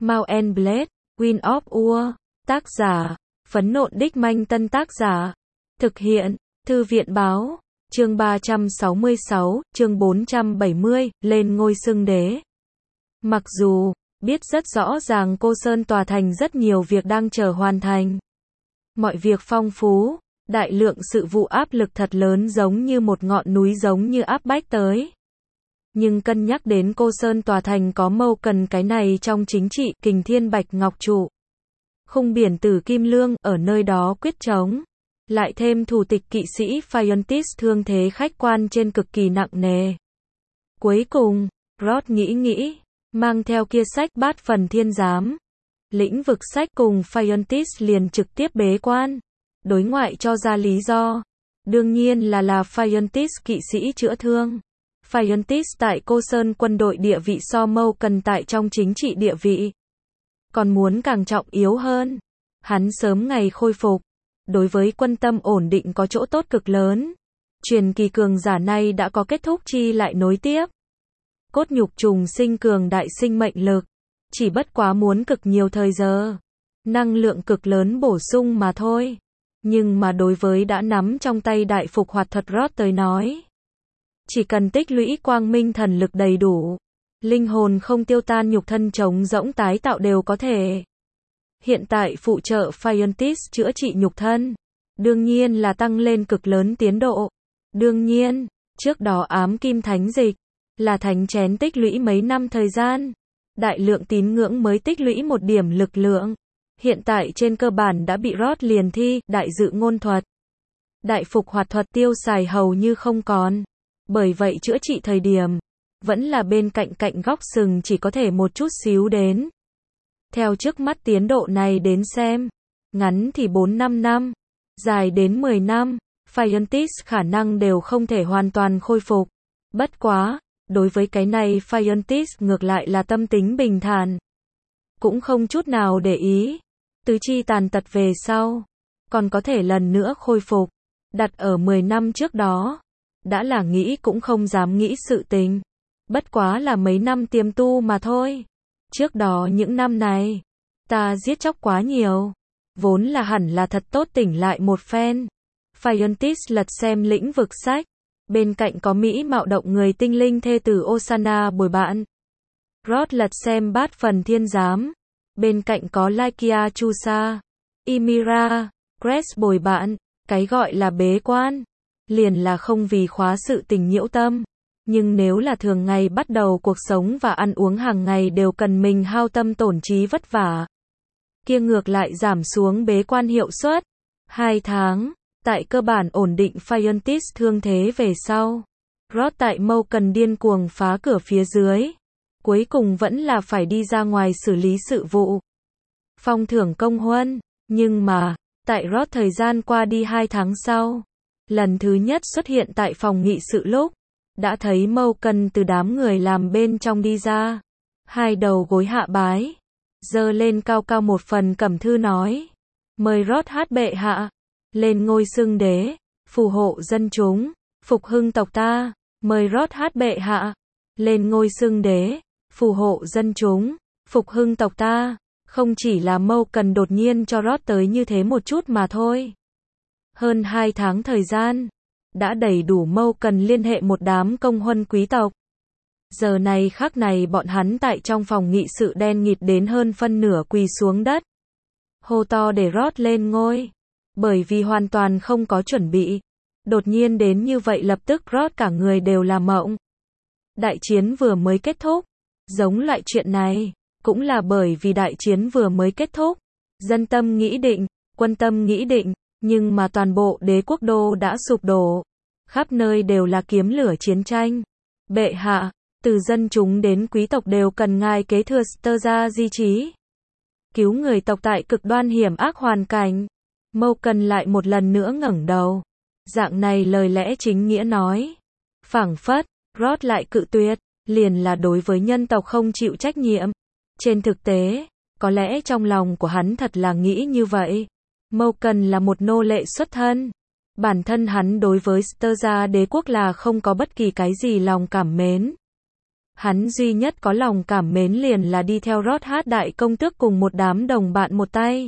Mount and Blade, Wind of War, tác giả, Phấn Nộn Đích Manh Tân tác giả, thực hiện, Thư viện báo, chương 366, chương 470, lên ngôi xưng đế. Mặc dù, biết rất rõ ràng Cô Sơn Tòa Thành rất nhiều việc đang chờ hoàn thành. Mọi việc phong phú, đại lượng sự vụ áp lực thật lớn giống như một ngọn núi giống như áp bách tới. Nhưng cân nhắc đến Cô Sơn Tòa Thành có mâu cần cái này trong chính trị, Kình Thiên Bạch Ngọc Trụ. Khung biển Tử Kim Lương, ở nơi đó quyết chống. Lại thêm thủ tịch kỵ sĩ Phiontis thương thế khách quan trên cực kỳ nặng nề. Cuối cùng, Rod nghĩ, mang theo kia sách Bát Phần Thiên Giám. Lĩnh vực sách cùng Phiontis liền trực tiếp bế quan. Đối ngoại cho ra lý do. Đương nhiên là Phiontis kỵ sĩ chữa thương. Phiontis tại Cô Sơn quân đội địa vị so mâu cần tại trong chính trị địa vị. Còn muốn càng trọng yếu hơn. Hắn sớm ngày khôi phục. Đối với quân tâm ổn định có chỗ tốt cực lớn. Truyền kỳ cường giả này đã có kết thúc chi lại nối tiếp. Cốt nhục trùng sinh cường đại sinh mệnh lực. Chỉ bất quá muốn cực nhiều thời giờ. Năng lượng cực lớn bổ sung mà thôi. Nhưng mà đối với đã nắm trong tay đại phục hoạt thuật Rod tới nói. Chỉ cần tích lũy quang minh thần lực đầy đủ. Linh hồn không tiêu tan nhục thân trống rỗng tái tạo đều có thể. Hiện tại phụ trợ Phiontis chữa trị nhục thân. Đương nhiên là tăng lên cực lớn tiến độ. Đương nhiên, trước đó ám kim thánh dịch. Là thánh chén tích lũy mấy năm thời gian. Đại lượng tín ngưỡng mới tích lũy một điểm lực lượng. Hiện tại trên cơ bản đã bị Rod liền thi, đại dự ngôn thuật. Đại phục hoạt thuật tiêu xài hầu như không còn. Bởi vậy chữa trị thời điểm. Vẫn là bên cạnh góc sừng chỉ có thể một chút xíu đến. Theo trước mắt tiến độ này đến xem. Ngắn thì 4-5 năm. Dài đến 10 năm. Phiontis khả năng đều không thể hoàn toàn khôi phục. Bất quá. Đối với cái này Phiontis ngược lại là tâm tính bình thản. Cũng không chút nào để ý. Tứ chi tàn tật về sau. Còn có thể lần nữa khôi phục. Đặt ở 10 năm trước đó. Đã là nghĩ cũng không dám nghĩ sự tình. Bất quá là mấy năm tiềm tu mà thôi. Trước đó những năm này. Ta giết chóc quá nhiều. Vốn là hẳn là thật tốt tỉnh lại một phen. Phiontis lật xem lĩnh vực sách. Bên cạnh có Mỹ mạo động người tinh linh thê tử Osana bồi bạn. Rod lật xem Bát Phần Thiên Giám. Bên cạnh có Lykia Chusa, Ymira, Grace bồi bạn. Cái gọi là bế quan. Liền là không vì khóa sự tình nhiễu tâm. Nhưng nếu là thường ngày bắt đầu cuộc sống và ăn uống hàng ngày đều cần mình hao tâm tổn trí vất vả. Kia ngược lại giảm xuống bế quan hiệu suất. 2 tháng. Tại cơ bản ổn định Phiontis thương thế về sau. Rod tại mâu cần điên cuồng phá cửa phía dưới. Cuối cùng vẫn là phải đi ra ngoài xử lý sự vụ. Phong thưởng công huân. Nhưng mà, tại Rod thời gian qua đi 2 tháng sau. Lần thứ nhất xuất hiện tại phòng nghị sự lúc. Đã thấy mâu cần từ đám người làm bên trong đi ra. 2 đầu gối hạ bái. Giơ lên cao cao một phần cẩm thư nói. Mời Rod hát bệ hạ. Lên ngôi xưng đế, phù hộ dân chúng, phục hưng tộc ta, mời Rod hát bệ hạ. Lên ngôi xưng đế, phù hộ dân chúng, phục hưng tộc ta. Không chỉ là mâu cần đột nhiên cho Rod tới như thế một chút mà thôi. Hơn 2 tháng thời gian, đã đầy đủ mâu cần liên hệ một đám công huân quý tộc. Giờ này khắc này bọn hắn tại trong phòng nghị sự đen nghịt đến hơn phân nửa quỳ xuống đất. Hô to để Rod lên ngôi. Bởi vì hoàn toàn không có chuẩn bị. Đột nhiên đến như vậy lập tức Rod cả người đều là mộng. Đại chiến vừa mới kết thúc. Giống loại chuyện này. Cũng là bởi vì đại chiến vừa mới kết thúc. Dân tâm nghĩ định. Quân tâm nghĩ định. Nhưng mà toàn bộ đế quốc đô đã sụp đổ. Khắp nơi đều là kiếm lửa chiến tranh. Bệ hạ. Từ dân chúng đến quý tộc đều cần ngài kế thừa Sterza di trí. Cứu người tộc tại cực đoan hiểm ác hoàn cảnh. Mâu cần lại một lần nữa ngẩng đầu. Dạng này lời lẽ chính nghĩa nói. Phảng phất, Rod lại cự tuyệt. Liền là đối với nhân tộc không chịu trách nhiệm. Trên thực tế, có lẽ trong lòng của hắn thật là nghĩ như vậy. Mâu cần là một nô lệ xuất thân. Bản thân hắn đối với Sterza đế quốc là không có bất kỳ cái gì lòng cảm mến. Hắn duy nhất có lòng cảm mến liền là đi theo Rod Hát đại công tước cùng một đám đồng bạn một tay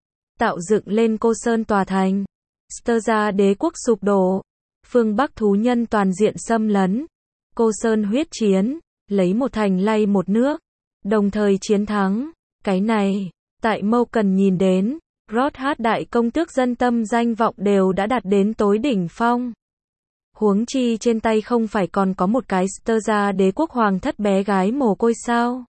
tạo dựng lên Cô Sơn tòa thành. Sturza đế quốc sụp đổ, phương Bắc thú nhân toàn diện xâm lấn, Cô Sơn huyết chiến, lấy một thành lay một nước, đồng thời chiến thắng. Cái này, tại Mâu Cần nhìn đến, Rod Hát đại công tước dân tâm danh vọng đều đã đạt đến tối đỉnh phong. Huống chi trên tay không phải còn có một cái Sturza đế quốc hoàng thất bé gái mồ côi sao?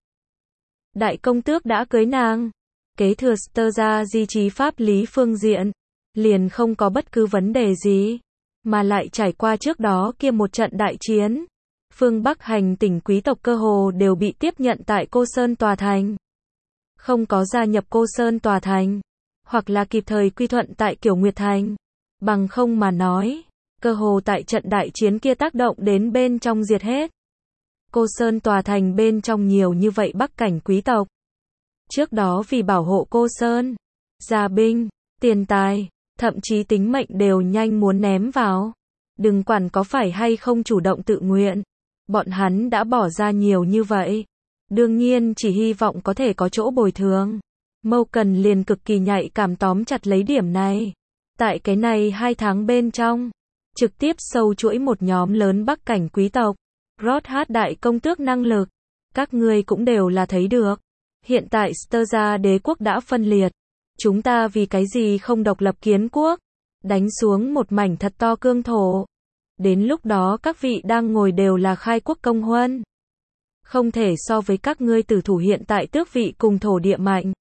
Đại công tước đã cưới nàng, kế thừa Sturza di trí pháp lý phương diện, liền không có bất cứ vấn đề gì, mà lại trải qua trước đó kia một trận đại chiến. Phương Bắc hành tỉnh quý tộc cơ hồ đều bị tiếp nhận tại Cô Sơn tòa thành. Không có gia nhập Cô Sơn tòa thành, hoặc là kịp thời quy thuận tại Kiểu Nguyệt thành. Bằng không mà nói, cơ hồ tại trận đại chiến kia tác động đến bên trong diệt hết. Cô Sơn tòa thành bên trong nhiều như vậy Bắc cảnh quý tộc. Trước đó vì bảo hộ Cô Sơn, gia binh, tiền tài, thậm chí tính mệnh đều nhanh muốn ném vào. Đừng quản có phải hay không chủ động tự nguyện. Bọn hắn đã bỏ ra nhiều như vậy. Đương nhiên chỉ hy vọng có thể có chỗ bồi thường. Mâu Cần liền cực kỳ nhạy cảm tóm chặt lấy điểm này. Tại cái này 2 tháng bên trong, trực tiếp sâu chuỗi một nhóm lớn Bắc cảnh quý tộc. Rod Hát đại công tước năng lực, các ngươi cũng đều là thấy được. Hiện tại Sturza đế quốc đã phân liệt. Chúng ta vì cái gì không độc lập kiến quốc, đánh xuống một mảnh thật to cương thổ. Đến lúc đó các vị đang ngồi đều là khai quốc công huân. Không thể so với các ngươi tử thủ hiện tại tước vị cùng thổ địa mạnh.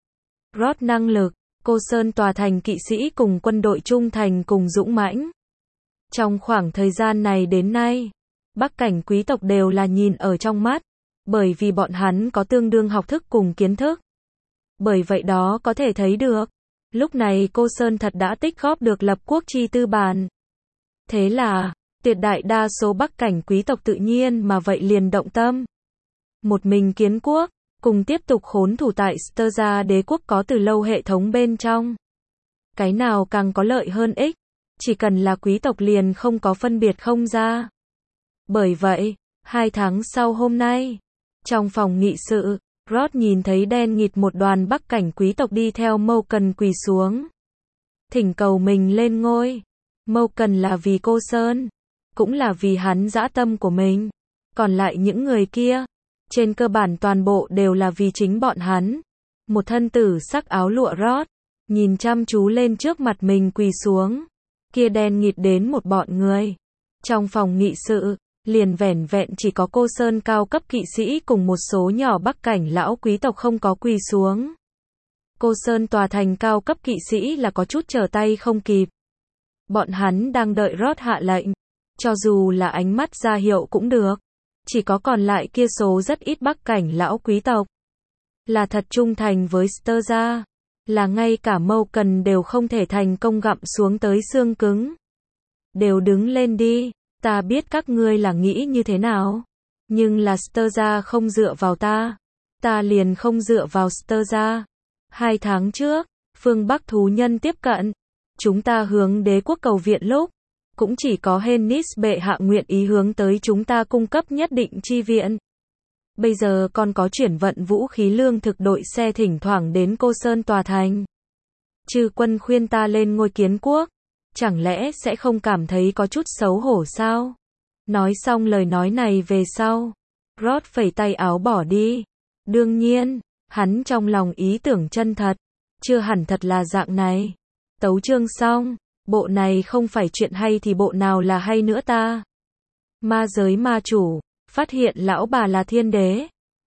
Rod năng lực, Cô Sơn tòa thành kỵ sĩ cùng quân đội trung thành cùng dũng mãnh. Trong khoảng thời gian này đến nay, Bắc cảnh quý tộc đều là nhìn ở trong mắt, bởi vì bọn hắn có tương đương học thức cùng kiến thức. Bởi vậy đó có thể thấy được, lúc này Cô Sơn thật đã tích góp được lập quốc chi tư bản. Thế là, tuyệt đại đa số Bắc cảnh quý tộc tự nhiên mà vậy liền động tâm. Một mình kiến quốc, cùng tiếp tục khốn thủ tại Sturza đế quốc có từ lâu hệ thống bên trong. Cái nào càng có lợi hơn ích, chỉ cần là quý tộc liền không có phân biệt không ra. Bởi vậy, 2 tháng sau hôm nay, trong phòng nghị sự, Rod nhìn thấy đen nghịt một đoàn Bắc cảnh quý tộc đi theo Mâu Cần quỳ xuống. Thỉnh cầu mình lên ngôi. Mâu Cần là vì Cô Sơn, cũng là vì hắn dã tâm của mình. Còn lại những người kia, trên cơ bản toàn bộ đều là vì chính bọn hắn. Một thân tử sắc áo lụa Rod, nhìn chăm chú lên trước mặt mình quỳ xuống. Kia đen nghịt đến một bọn người. Trong phòng nghị sự, liền vẻn vẹn chỉ có Cô Sơn cao cấp kỵ sĩ cùng một số nhỏ Bắc cảnh lão quý tộc không có quỳ xuống. Cô Sơn tòa thành cao cấp kỵ sĩ là có chút trở tay không kịp. Bọn hắn đang đợi Rod hạ lệnh, cho dù là ánh mắt ra hiệu cũng được. Chỉ có còn lại kia số rất ít Bắc cảnh lão quý tộc là thật trung thành với Sturza, là ngay cả Mâu Cần đều không thể thành công gặm xuống tới xương cứng. Đều đứng lên đi, ta biết các ngươi là nghĩ như thế nào, nhưng là Sturza không dựa vào ta liền không dựa vào Sturza. 2 tháng trước, phương Bắc thú nhân tiếp cận, chúng ta hướng đế quốc cầu viện lúc, cũng chỉ có Hennis bệ hạ nguyện ý hướng tới chúng ta cung cấp nhất định chi viện. Bây giờ còn có chuyển vận vũ khí lương thực đội xe thỉnh thoảng đến Cô Sơn tòa thành. Chư quân khuyên ta lên ngôi kiến quốc, chẳng lẽ sẽ không cảm thấy có chút xấu hổ sao? Nói xong lời nói này về sau, Rod phẩy tay áo bỏ đi. Đương nhiên, hắn trong lòng ý tưởng chân thật, chưa hẳn thật là dạng này. Tấu chương xong, bộ này không phải chuyện hay thì bộ nào là hay nữa ta? Ma giới ma chủ, phát hiện lão bà là thiên đế.